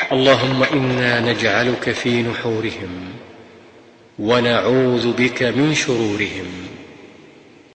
اللهم إنا نجعلك في نحورهم ونعوذ بك من شرورهم.